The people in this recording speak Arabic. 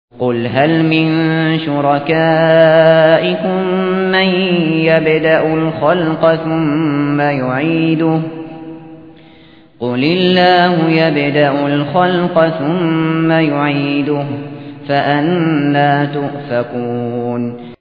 قُلْ هَلْ مِن شُرَكَائِكُم مَّن يَبْدَأُ الْخَلْقَ ثُمَّ يُعِيدُهُ ۚ قُلِ اللَّهُ يَبْدَأُ الْخَلْقَ ثُمَّ يُعِيدُهُ ۖ فَأَنَّىٰ تُؤْفَكُونَ